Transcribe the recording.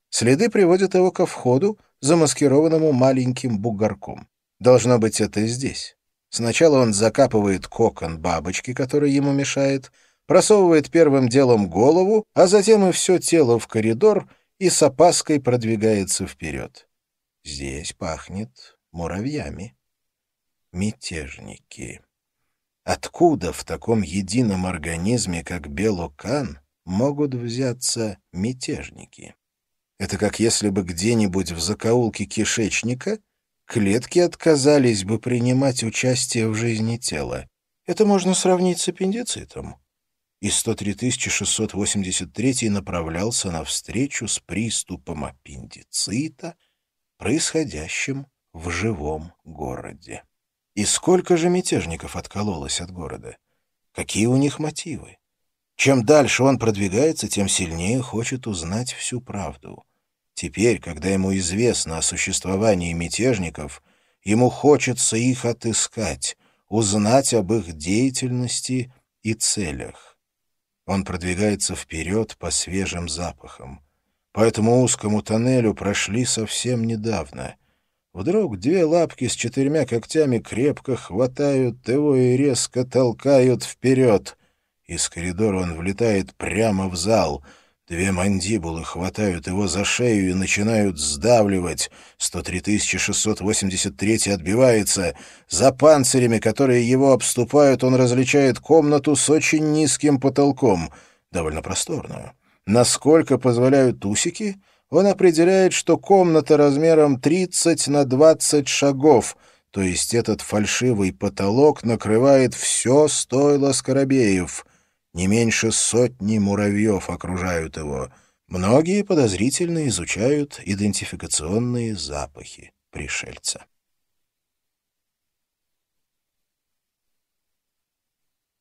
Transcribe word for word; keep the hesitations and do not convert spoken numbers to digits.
Следы приводят его ко входу, замаскированному маленьким бугорком. Должно быть, это и здесь. Сначала он закапывает кокон бабочки, который ему мешает, просовывает первым делом голову, а затем и все тело в коридор и с опаской продвигается вперед. Здесь пахнет муравьями. Мятежники. Откуда в таком едином организме, как Белокан, могут взяться мятежники? Это как если бы где-нибудь в закоулке кишечника клетки отказались бы принимать участие в жизни тела. Это можно сравнить с аппендицитом. И сто три тысячи шестьсот восемьдесят третий направлялся навстречу с приступом аппендицита, происходящим в живом городе. И сколько же мятежников откололось от города? Какие у них мотивы? Чем дальше он продвигается, тем сильнее хочет узнать всю правду. Теперь, когда ему известно о существовании мятежников, ему хочется их отыскать, узнать об их деятельности и целях. Он продвигается вперед по свежим запахам. По этому узкому тоннелю прошли совсем недавно. Вдруг две лапки с четырьмя когтями крепко хватают его и резко толкают вперед. Из коридора он влетает прямо в зал. Две мандибулы хватают его за шею и начинают сдавливать. сто три тысячи шестьсот восемьдесят третий отбивается. За панцирями, которые его обступают, он различает комнату с очень низким потолком, довольно просторную. Насколько позволяют усики, он определяет, что комната размером тридцать на двадцать шагов, то есть этот фальшивый потолок накрывает все стойло скоробеев. Не меньше сотни муравьев окружают его. Многие подозрительно изучают идентификационные запахи пришельца.